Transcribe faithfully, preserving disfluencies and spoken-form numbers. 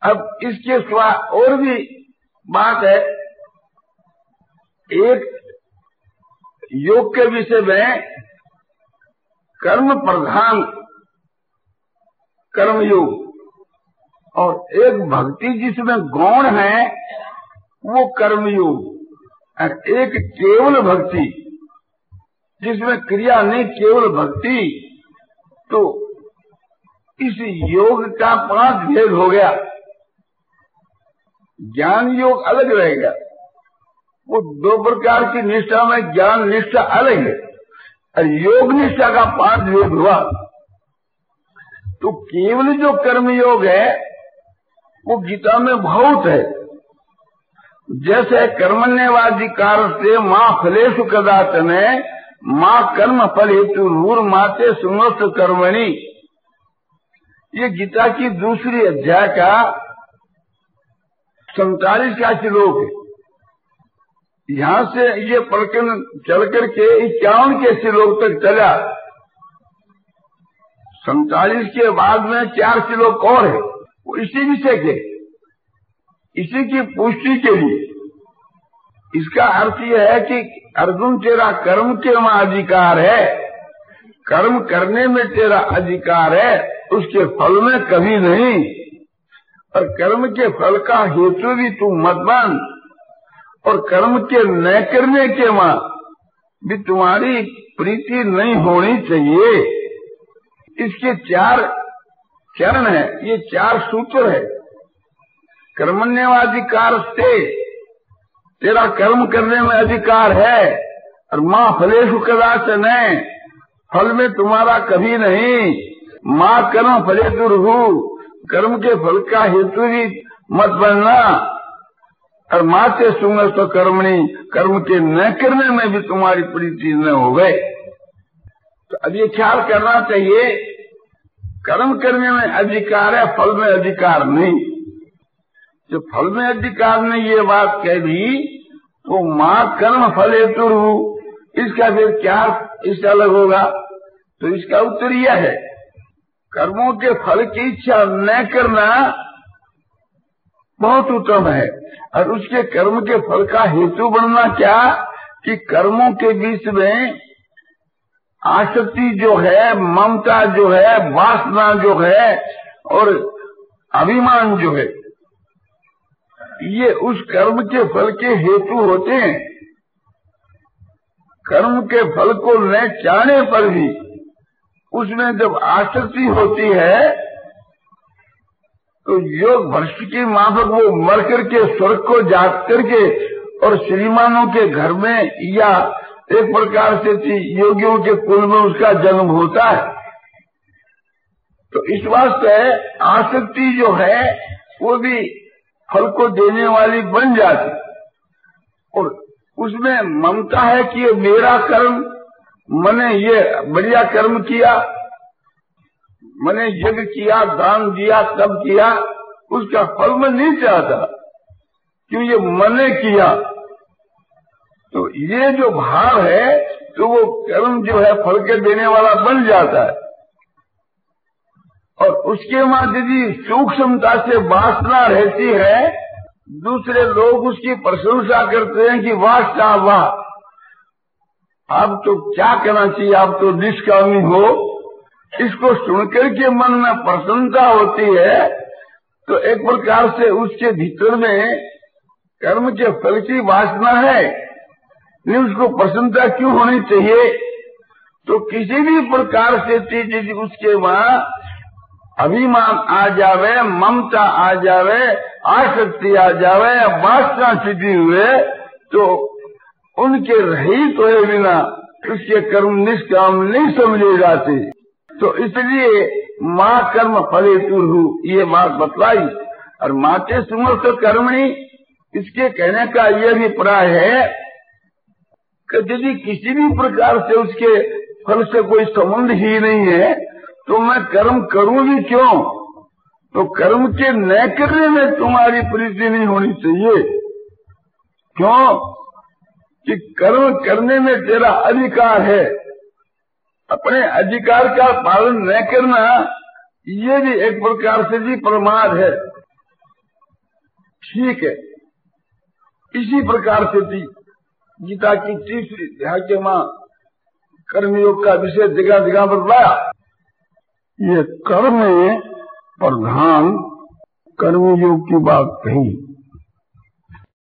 अब इसके सिवा और भी बात है। एक योग के विषय में कर्म प्रधान कर्मयोग, और एक भक्ति जिसमें गौण है वो कर्मयोग, और एक केवल भक्ति जिसमें क्रिया नहीं केवल भक्ति। तो इस योग का पांच भेद हो गया। ज्ञान योग अलग रहेगा, वो दो प्रकार की निष्ठा में ज्ञान निष्ठा अलग है, और योग निष्ठा का पांच भेद हुआ। तो केवल जो कर्म योग है वो गीता में बहुत है। जैसे कर्मण्यवाधिकार से माँ फलेषु कदाचन, माँ कर्म फल हेतु रूर माते सुमस्त कर्मणि। ये गीता की दूसरी अध्याय का सैतालीस का श्लोक है। यहाँ से ये पढ़कर चल करके इक्यावन के श्लोक तक चला। सैतालीस के बाद में चार श्लोक और है, वो इसी विषय के, इसी की पुष्टि के लिए। इसका अर्थ यह है कि अर्जुन तेरा कर्म के में अधिकार है, कर्म करने में तेरा अधिकार है, उसके फल में कभी नहीं। और कर्म के फल का हेतु भी तू मत बन, और कर्म के न करने के मां भी तुम्हारी प्रीति नहीं होनी चाहिए। इसके चार चरण है, ये चार सूत्र है। कर्मण्यवाधिकार से तेरा कर्म करने में अधिकार है, और माँ फलेषु कदाचन, फल में तुम्हारा कभी नहीं। माँ कर्म फलेषु रुहु, कर्म के फल का हेतु भी मत बनना। और माँ से सुंग तो कर्मणि, कर्म के न करने में भी तुम्हारी प्रीति न हो गए। तो अब ये ख्याल करना चाहिए, कर्म करने में अधिकार है, फल में अधिकार नहीं। जो फल में अधिकार ने ये बात कह दी, तो माँ कर्म फल हेतु रुहु, इसका फिर क्या इससे अलग होगा? तो इसका उत्तर यह है, कर्मों के फल की इच्छा न करना बहुत उत्तम है, और उसके कर्म के फल का हेतु बनना क्या कि कर्मों के बीच में आसक्ति जो है, ममता जो है, वासना जो है, और अभिमान जो है, ये उस कर्म के फल के हेतु होते हैं। कर्म के फल को न चाहने पर भी उसमें जब आसक्ति होती है, तो योग भ्रष्ट की माफक वो मर करके स्वर्ग को जाग करके और श्रीमानों के घर में या एक प्रकार से योगियों के कुल में उसका जन्म होता है। तो इस वास्ते आसक्ति जो है वो भी फल को देने वाली बन जाती, और उसमें ममता है कि ये मेरा कर्म, मैंने ये बढ़िया कर्म किया, मैंने यज्ञ किया, दान दिया, तब किया, उसका फल मैं नहीं चाहता, क्यों ये मैंने किया। तो ये जो भाव है, तो वो कर्म जो है फल के देने वाला बन जाता है। और उसके बाद यदि सूक्ष्मता से वासना रहती है, दूसरे लोग उसकी प्रशंसा करते हैं कि वाह क्या वाह, आप तो क्या कहना चाहिए, आप तो निष्कामी हो। इसको सुनकर के मन में प्रसन्नता होती है, तो एक प्रकार से उसके भीतर में कर्म के फल की वासना है, नहीं उसको प्रसन्नता क्यों होनी चाहिए? तो किसी भी प्रकार से चीज उसके वहां अभिमान आ जावे, ममता आ जावे, आसक्ति आ जावे, वासना सिद्धि हुए, तो उनके रहित हुए बिना उसके कर्म निष्काम नहीं समझे जाते। तो इसलिए माँ कर्म फले तुरहु ये बात बतलाई। और माते सुमस्त कर्मणि, इसके कहने का यह भी प्राय है कि यदि किसी भी प्रकार से उसके फल से कोई संबंध ही नहीं है, तो मैं कर्म करूं भी क्यों? तो कर्म के न करने में तुम्हारी प्रीति नहीं होनी चाहिए। क्यों? कि कर्म करने में तेरा अधिकार है, अपने अधिकार का पालन न करना ये भी एक प्रकार से भी प्रमाद है। ठीक है। इसी प्रकार से थी गीता की तीसरी अध्याय के मां कर्मयोग का विषय जगह जगह बतलाया। ये कर्म प्रधान कर्मयोग की बात कही।